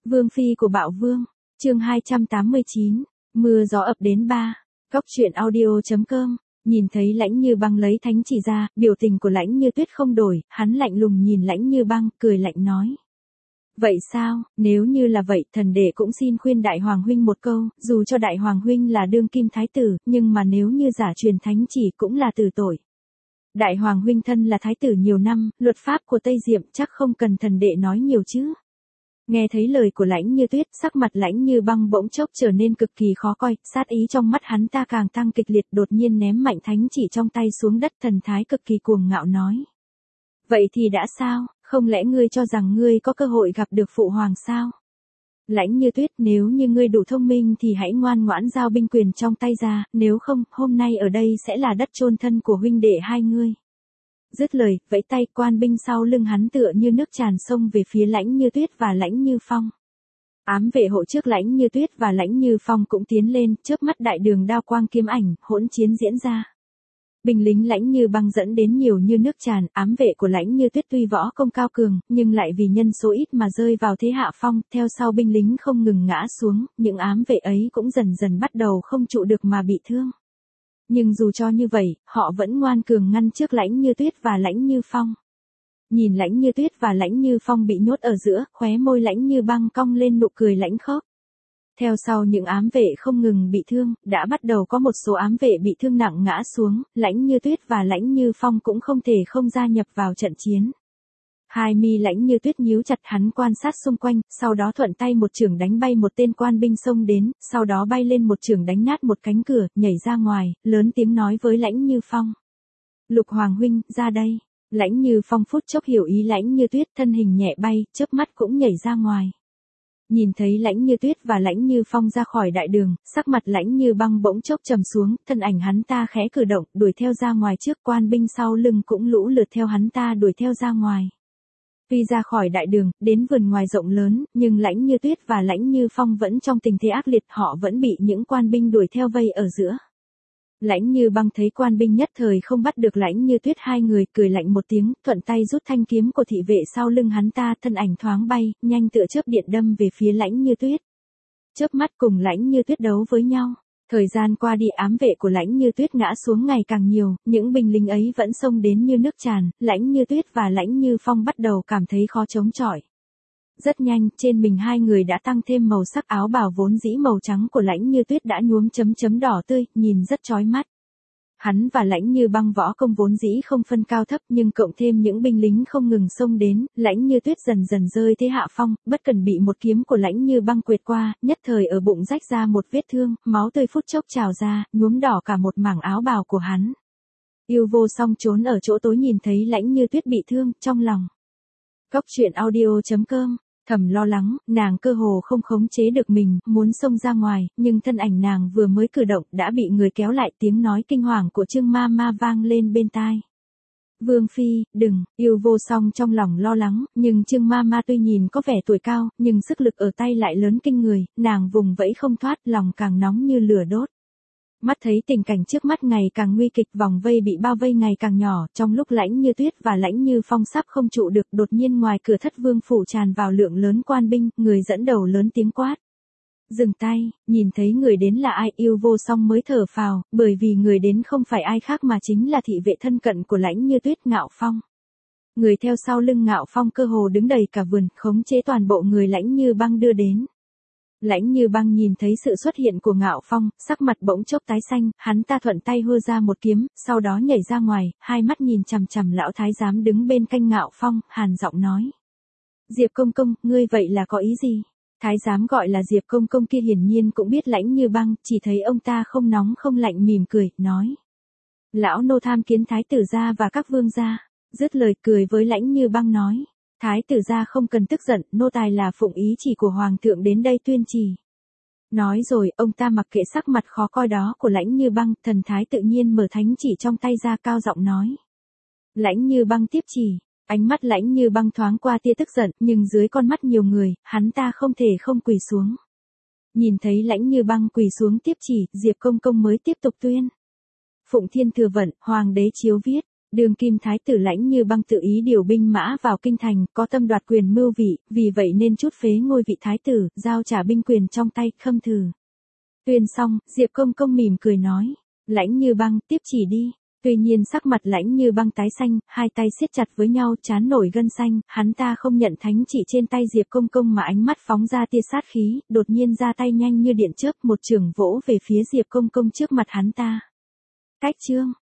Vương phi của Bạo Vương, chương 289, mưa gió ập đến ba. Góc truyện audio.com. Nhìn thấy Lãnh Như Băng lấy thánh chỉ ra, biểu tình của Lãnh Như Tuyết không đổi, hắn lạnh lùng nhìn Lãnh Như Băng, cười lạnh nói. Vậy sao, nếu như là vậy, thần đệ cũng xin khuyên Đại Hoàng huynh một câu, dù cho Đại Hoàng huynh là đương kim thái tử, nhưng mà nếu như giả truyền thánh chỉ cũng là tử tội. Đại Hoàng huynh thân là thái tử nhiều năm, luật pháp của Tây Diệm chắc không cần thần đệ nói nhiều chứ. Nghe thấy lời của Lãnh Như Tuyết, sắc mặt Lãnh Như Băng bỗng chốc trở nên cực kỳ khó coi, sát ý trong mắt hắn ta càng tăng kịch liệt, đột nhiên ném mạnh thánh chỉ trong tay xuống đất, thần thái cực kỳ cuồng ngạo nói. Vậy thì đã sao, không lẽ ngươi cho rằng ngươi có cơ hội gặp được phụ hoàng sao? Lãnh Như Tuyết, nếu như ngươi đủ thông minh thì hãy ngoan ngoãn giao binh quyền trong tay ra, nếu không, hôm nay ở đây sẽ là đất chôn thân của huynh đệ hai ngươi. Dứt lời, vẫy tay, quan binh sau lưng hắn tựa như nước tràn sông về phía Lãnh Như Tuyết và Lãnh Như Phong. Ám vệ hộ trước Lãnh Như Tuyết và Lãnh Như Phong cũng tiến lên, chớp mắt đại đường đao quang kiếm ảnh, hỗn chiến diễn ra. Binh lính Lãnh Như Băng dẫn đến nhiều như nước tràn, ám vệ của Lãnh Như Tuyết tuy võ công cao cường, nhưng lại vì nhân số ít mà rơi vào thế hạ phong, theo sau binh lính không ngừng ngã xuống, những ám vệ ấy cũng dần dần bắt đầu không trụ được mà bị thương. Nhưng dù cho như vậy, họ vẫn ngoan cường ngăn trước Lãnh Như Tuyết và Lãnh Như Phong. Nhìn Lãnh Như Tuyết và Lãnh Như Phong bị nhốt ở giữa, khóe môi Lãnh Như Băng cong lên nụ cười lãnh khốc. Theo sau những ám vệ không ngừng bị thương, đã bắt đầu có một số ám vệ bị thương nặng ngã xuống, Lãnh Như Tuyết và Lãnh Như Phong cũng không thể không gia nhập vào trận chiến. Hai mi Lãnh Như Tuyết nhíu chặt, hắn quan sát xung quanh, sau đó thuận tay một chưởng đánh bay một tên quan binh xông đến, sau đó bay lên một chưởng đánh nát một cánh cửa, nhảy ra ngoài, lớn tiếng nói với Lãnh Như Phong. Lục Hoàng huynh, ra đây. Lãnh Như Phong phút chốc hiểu ý Lãnh Như Tuyết, thân hình nhẹ bay, chớp mắt cũng nhảy ra ngoài. Nhìn thấy Lãnh Như Tuyết và Lãnh Như Phong ra khỏi đại đường, sắc mặt Lãnh Như Băng bỗng chốc trầm xuống, thân ảnh hắn ta khẽ cử động, đuổi theo ra ngoài trước, quan binh sau lưng cũng lũ lượt theo hắn ta đuổi theo ra ngoài. Tuy ra khỏi đại đường, đến vườn ngoài rộng lớn, nhưng Lãnh Như Tuyết và Lãnh Như Phong vẫn trong tình thế ác liệt, họ vẫn bị những quan binh đuổi theo vây ở giữa. Lãnh Như Băng thấy quan binh nhất thời không bắt được Lãnh Như Tuyết, hai người cười lạnh một tiếng, thuận tay rút thanh kiếm của thị vệ sau lưng hắn ta, thân ảnh thoáng bay, nhanh tựa chớp điện đâm về phía Lãnh Như Tuyết. Chớp mắt cùng Lãnh Như Tuyết đấu với nhau. Thời gian qua đi, ám vệ của Lãnh Như Tuyết ngã xuống ngày càng nhiều, những binh lính ấy vẫn xông đến như nước tràn, Lãnh Như Tuyết và Lãnh Như Phong bắt đầu cảm thấy khó chống chọi. Rất nhanh, trên mình hai người đã tăng thêm màu sắc, áo bào vốn dĩ màu trắng của Lãnh Như Tuyết đã nhuốm chấm chấm đỏ tươi, nhìn rất chói mắt. Hắn và Lãnh Như Băng võ công vốn dĩ không phân cao thấp, nhưng cộng thêm những binh lính không ngừng xông đến, Lãnh Như Tuyết dần dần rơi thế hạ phong, bất cần bị một kiếm của Lãnh Như Băng quệt qua, nhất thời ở bụng rách ra một vết thương, máu tươi phút chốc trào ra, nhuốm đỏ cả một mảng áo bào của hắn. Yêu Vô Song trốn ở chỗ tối nhìn thấy Lãnh Như Tuyết bị thương, trong lòng. Góc truyện audio.com. Thầm lo lắng, nàng cơ hồ không khống chế được mình, muốn xông ra ngoài, nhưng thân ảnh nàng vừa mới cử động đã bị người kéo lại, tiếng nói kinh hoàng của Trương Ma Ma vang lên bên tai. Vương phi, đừng, Yêu Vô Song trong lòng lo lắng, nhưng Trương Ma Ma tuy nhìn có vẻ tuổi cao, nhưng sức lực ở tay lại lớn kinh người, nàng vùng vẫy không thoát, lòng càng nóng như lửa đốt. Mắt thấy tình cảnh trước mắt ngày càng nguy kịch, vòng vây bị bao vây ngày càng nhỏ, trong lúc Lãnh Như Tuyết và Lãnh Như Phong sắp không trụ được, đột nhiên ngoài cửa Thất Vương phủ tràn vào lượng lớn quan binh, người dẫn đầu lớn tiếng quát. Dừng tay, nhìn thấy người đến là ai, Yêu Vô Song mới thở phào, bởi vì người đến không phải ai khác mà chính là thị vệ thân cận của Lãnh Như Tuyết, Ngạo Phong. Người theo sau lưng Ngạo Phong cơ hồ đứng đầy cả vườn, khống chế toàn bộ người Lãnh Như Băng đưa đến. Lãnh Như Băng nhìn thấy sự xuất hiện của Ngạo Phong, sắc mặt bỗng chốc tái xanh, hắn ta thuận tay hơ ra một kiếm, sau đó nhảy ra ngoài, hai mắt nhìn chằm chằm lão thái giám đứng bên cạnh Ngạo Phong, hàn giọng nói. Diệp công công, ngươi vậy là có ý gì? Thái giám gọi là Diệp công công kia hiển nhiên cũng biết Lãnh Như Băng, chỉ thấy ông ta không nóng không lạnh mỉm cười, nói. Lão nô tham kiến thái tử gia và các vương gia. Dứt lời cười với Lãnh Như Băng nói. Thái tử gia không cần tức giận, nô tài là phụng ý chỉ của hoàng thượng đến đây tuyên chỉ. Nói rồi, ông ta mặc kệ sắc mặt khó coi đó của Lãnh Như Băng, thần thái tự nhiên mở thánh chỉ trong tay ra, cao giọng nói. Lãnh Như Băng tiếp chỉ, ánh mắt Lãnh Như Băng thoáng qua tia tức giận, nhưng dưới con mắt nhiều người, hắn ta không thể không quỳ xuống. Nhìn thấy Lãnh Như Băng quỳ xuống tiếp chỉ, Diệp công công mới tiếp tục tuyên. Phụng thiên thừa vận, hoàng đế chiếu viết. Đường kim thái tử Lãnh Như Băng tự ý điều binh mã vào kinh thành, có tâm đoạt quyền mưu vị, vì vậy nên trút phế ngôi vị thái tử, giao trả binh quyền trong tay Khâm Thử. Tuyên xong, Diệp Công Công mỉm cười nói, Lãnh Như Băng, tiếp chỉ đi. Tuy nhiên sắc mặt Lãnh Như Băng tái xanh, hai tay siết chặt với nhau trán nổi gân xanh, hắn ta không nhận thánh chỉ trên tay Diệp Công Công mà ánh mắt phóng ra tia sát khí, đột nhiên ra tay nhanh như điện chớp, một chưởng vỗ về phía Diệp Công Công trước mặt hắn ta. Cách chương